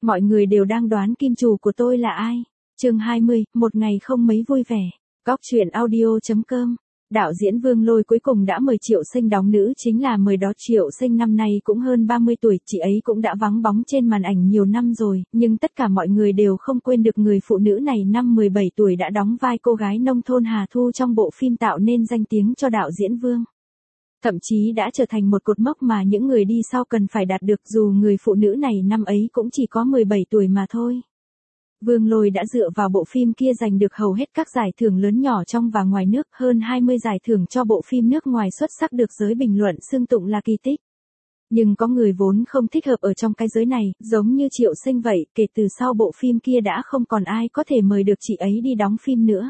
Mọi người đều đang đoán kim chủ của tôi là ai. Chương 20, một ngày không mấy vui vẻ. Góc truyện audio.com. Đạo diễn Vương Lôi cuối cùng đã mời Triệu Sinh đóng nữ chính là mời đó. Triệu Sinh năm nay cũng hơn 30 tuổi, chị ấy cũng đã vắng bóng trên màn ảnh nhiều năm rồi, nhưng tất cả mọi người đều không quên được người phụ nữ này năm 17 tuổi đã đóng vai cô gái nông thôn Hà Thu trong bộ phim tạo nên danh tiếng cho đạo diễn Vương. Thậm chí đã trở thành một cột mốc mà những người đi sau cần phải đạt được, dù người phụ nữ này năm ấy cũng chỉ có 17 tuổi mà thôi. Vương Lôi đã dựa vào bộ phim kia giành được hầu hết các giải thưởng lớn nhỏ trong và ngoài nước, hơn 20 giải thưởng cho bộ phim nước ngoài xuất sắc được giới bình luận xưng tụng là kỳ tích. Nhưng có người vốn không thích hợp ở trong cái giới này, giống như Triệu Sinh vậy, kể từ sau bộ phim kia đã không còn ai có thể mời được chị ấy đi đóng phim nữa.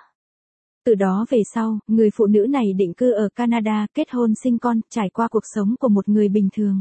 Từ đó về sau, người phụ nữ này định cư ở Canada, kết hôn sinh con, trải qua cuộc sống của một người bình thường.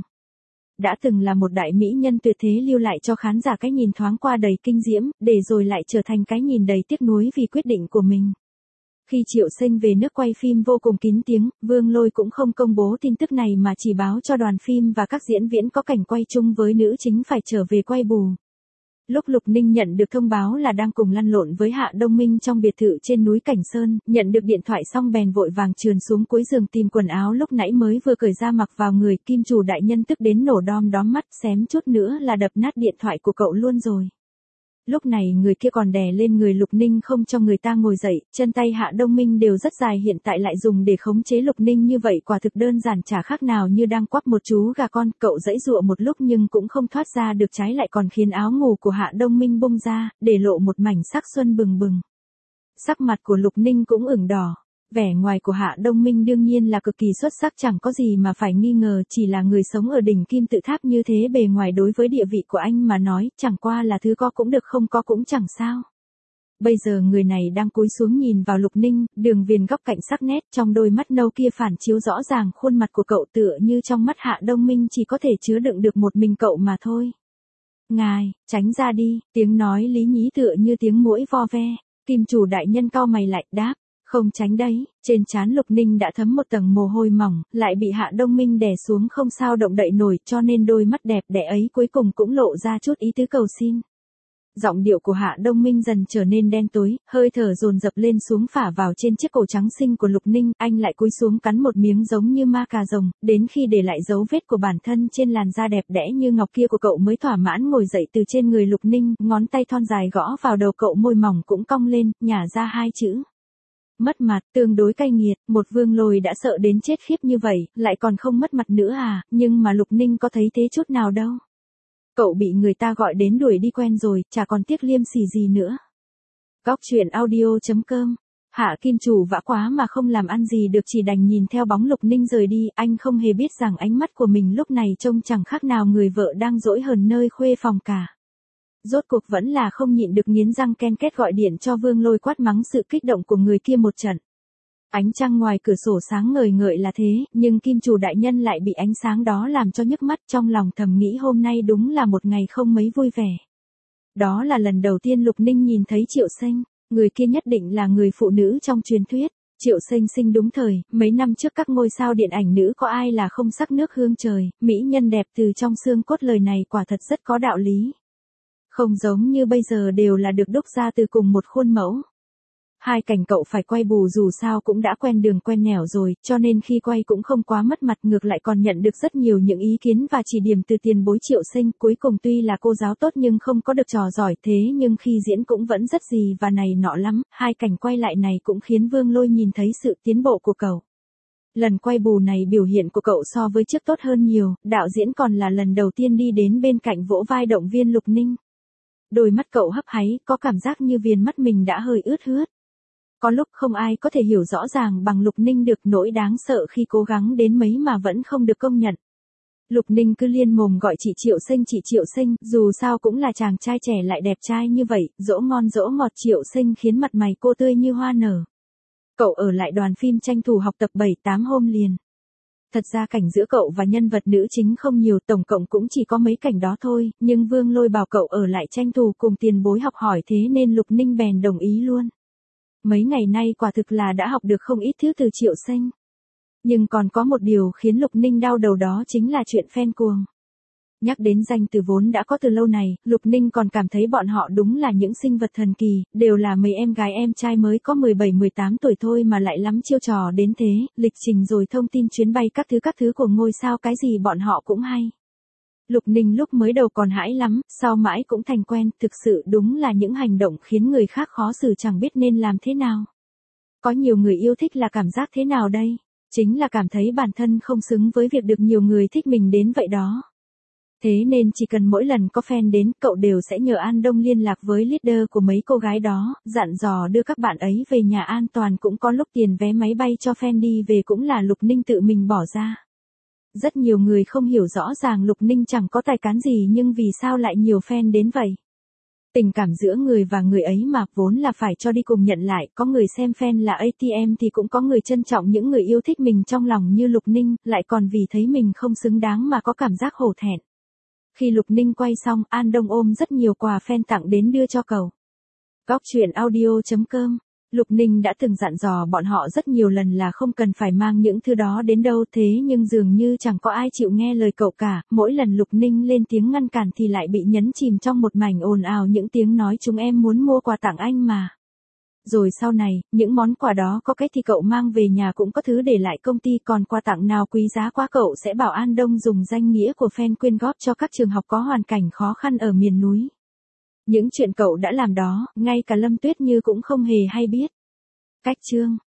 Đã từng là một đại mỹ nhân tuyệt thế lưu lại cho khán giả cái nhìn thoáng qua đầy kinh diễm, để rồi lại trở thành cái nhìn đầy tiếc nuối vì quyết định của mình. Khi Triệu Sinh về nước quay phim vô cùng kín tiếng, Vương Lôi cũng không công bố tin tức này mà chỉ báo cho đoàn phim và các diễn viên có cảnh quay chung với nữ chính phải trở về quay bù. Lúc Lục Ninh nhận được thông báo là đang cùng lăn lộn với Hạ Đông Minh trong biệt thự trên núi Cảnh Sơn, nhận được điện thoại xong bèn vội vàng trườn xuống cuối giường tìm quần áo lúc nãy mới vừa cởi ra mặc vào người. Kim chủ đại nhân tức đến nổ đom đóm mắt, xém chút nữa là đập nát điện thoại của cậu luôn rồi. Lúc này người kia còn đè lên người Lục Ninh không cho người ta ngồi dậy, chân tay Hạ Đông Minh đều rất dài, hiện tại lại dùng để khống chế Lục Ninh như vậy quả thực đơn giản chả khác nào như đang quắp một chú gà con. Cậu giãy giụa một lúc nhưng cũng không thoát ra được, trái lại còn khiến áo ngủ của Hạ Đông Minh bung ra, để lộ một mảnh sắc xuân bừng bừng. Sắc mặt của Lục Ninh cũng ửng đỏ. Vẻ ngoài của Hạ Đông Minh đương nhiên là cực kỳ xuất sắc, chẳng có gì mà phải nghi ngờ, chỉ là người sống ở đỉnh kim tự tháp như thế, bề ngoài đối với địa vị của anh mà nói, chẳng qua là thứ có cũng được không có cũng chẳng sao. Bây giờ người này đang cúi xuống nhìn vào Lục Ninh, đường viền góc cạnh sắc nét trong đôi mắt nâu kia phản chiếu rõ ràng khuôn mặt của cậu, tựa như trong mắt Hạ Đông Minh chỉ có thể chứa đựng được một mình cậu mà thôi. Ngài, tránh ra đi, tiếng nói lý nhí tựa như tiếng muỗi vo ve. Kim chủ đại nhân cau mày lại đáp. Không tránh đấy. Trên trán Lục Ninh đã thấm một tầng mồ hôi mỏng, lại bị Hạ Đông Minh đè xuống không sao động đậy nổi, cho nên đôi mắt đẹp đẽ ấy cuối cùng cũng lộ ra chút ý tứ cầu xin. Giọng điệu của Hạ Đông Minh dần trở nên đen tối, hơi thở dồn dập lên xuống phả vào trên chiếc cổ trắng xinh của Lục Ninh, anh lại cúi xuống cắn một miếng giống như ma cà rồng, đến khi để lại dấu vết của bản thân trên làn da đẹp đẽ như ngọc kia của cậu mới thỏa mãn ngồi dậy từ trên người Lục Ninh, ngón tay thon dài gõ vào đầu cậu, môi mỏng cũng cong lên, nhả ra hai chữ. Mất mặt, tương đối cay nghiệt. Một Vương Lôi đã sợ đến chết khiếp như vậy, lại còn không mất mặt nữa à, nhưng mà Lục Ninh có thấy thế chút nào đâu. Cậu bị người ta gọi đến đuổi đi quen rồi, chả còn tiếc liêm sỉ gì nữa. Góc truyện audio.com. Hạ Kim chủ vã quá mà không làm ăn gì được, chỉ đành nhìn theo bóng Lục Ninh rời đi, anh không hề biết rằng ánh mắt của mình lúc này trông chẳng khác nào người vợ đang dỗi hờn nơi khuê phòng cả. Rốt cuộc vẫn là không nhịn được nghiến răng ken két gọi điện cho Vương Lôi quát mắng sự kích động của người kia một trận. Ánh trăng ngoài cửa sổ sáng ngời ngợi là thế, nhưng Kim chủ đại nhân lại bị ánh sáng đó làm cho nhức mắt, trong lòng thầm nghĩ hôm nay đúng là một ngày không mấy vui vẻ. Đó là lần đầu tiên Lục Ninh nhìn thấy Triệu Sinh, người kia nhất định là người phụ nữ trong truyền thuyết. Triệu Sinh sinh đúng thời, mấy năm trước các ngôi sao điện ảnh nữ có ai là không sắc nước hương trời, mỹ nhân đẹp từ trong xương cốt, lời này quả thật rất có đạo lý. Không giống như bây giờ đều là được đúc ra từ cùng một khuôn mẫu. Hai cảnh cậu phải quay bù dù sao cũng đã quen đường quen nẻo rồi, cho nên khi quay cũng không quá mất mặt, ngược lại còn nhận được rất nhiều những ý kiến và chỉ điểm từ tiền bối Triệu Sinh. Cuối cùng tuy là cô giáo tốt nhưng không có được trò giỏi thế, nhưng khi diễn cũng vẫn rất gì và này nọ lắm. Hai cảnh quay lại này cũng khiến Vương Lôi nhìn thấy sự tiến bộ của cậu. Lần quay bù này biểu hiện của cậu so với trước tốt hơn nhiều, đạo diễn còn là lần đầu tiên đi đến bên cạnh vỗ vai động viên Lục Ninh. Đôi mắt cậu hấp háy, có cảm giác như viền mắt mình đã hơi ướt ướt. Có lúc không ai có thể hiểu rõ ràng bằng Lục Ninh được, nỗi đáng sợ khi cố gắng đến mấy mà vẫn không được công nhận. Lục Ninh cứ liên mồm gọi chị Triệu Sinh, dù sao cũng là chàng trai trẻ lại đẹp trai như vậy, dỗ ngon dỗ ngọt Triệu Sinh khiến mặt mày cô tươi như hoa nở. Cậu ở lại đoàn phim tranh thủ học tập 7-8 hôm liền. Thật ra cảnh giữa cậu và nhân vật nữ chính không nhiều, tổng cộng cũng chỉ có mấy cảnh đó thôi, nhưng Vương Lôi bảo cậu ở lại tranh thủ cùng tiền bối học hỏi, thế nên Lục Ninh bèn đồng ý luôn. Mấy ngày nay quả thực là đã học được không ít thứ từ Triệu Sinh. Nhưng còn có một điều khiến Lục Ninh đau đầu, đó chính là chuyện fan cuồng. Nhắc đến danh từ vốn đã có từ lâu này, Lục Ninh còn cảm thấy bọn họ đúng là những sinh vật thần kỳ, đều là mấy em gái em trai mới có 17-18 tuổi thôi mà lại lắm chiêu trò đến thế, lịch trình rồi thông tin chuyến bay các thứ của ngôi sao cái gì bọn họ cũng hay. Lục Ninh lúc mới đầu còn hãi lắm, sau mãi cũng thành quen, thực sự đúng là những hành động khiến người khác khó xử chẳng biết nên làm thế nào. Có nhiều người yêu thích là cảm giác thế nào đây? Chính là cảm thấy bản thân không xứng với việc được nhiều người thích mình đến vậy đó. Thế nên chỉ cần mỗi lần có fan đến, cậu đều sẽ nhờ An Đông liên lạc với leader của mấy cô gái đó, dặn dò đưa các bạn ấy về nhà an toàn, cũng có lúc tiền vé máy bay cho fan đi về cũng là Lục Ninh tự mình bỏ ra. Rất nhiều người không hiểu rõ ràng Lục Ninh chẳng có tài cán gì nhưng vì sao lại nhiều fan đến vậy. Tình cảm giữa người và người ấy mà vốn là phải cho đi cùng nhận lại, có người xem fan là ATM thì cũng có người trân trọng những người yêu thích mình trong lòng như Lục Ninh, lại còn vì thấy mình không xứng đáng mà có cảm giác hổ thẹn. Khi Lục Ninh quay xong, An Đông ôm rất nhiều quà fan tặng đến đưa cho cậu. Góc truyện audio.com. Lục Ninh đã từng dặn dò bọn họ rất nhiều lần là không cần phải mang những thứ đó đến đâu, thế nhưng dường như chẳng có ai chịu nghe lời cậu cả, mỗi lần Lục Ninh lên tiếng ngăn cản thì lại bị nhấn chìm trong một mảnh ồn ào những tiếng nói chúng em muốn mua quà tặng anh mà. Rồi sau này, những món quà đó có cái thì cậu mang về nhà cũng có thứ để lại công ty, còn quà tặng nào quý giá quá cậu sẽ bảo An Đông dùng danh nghĩa của fan quyên góp cho các trường học có hoàn cảnh khó khăn ở miền núi. Những chuyện cậu đã làm đó, ngay cả Lâm Tuyết Như cũng không hề hay biết. Cách chương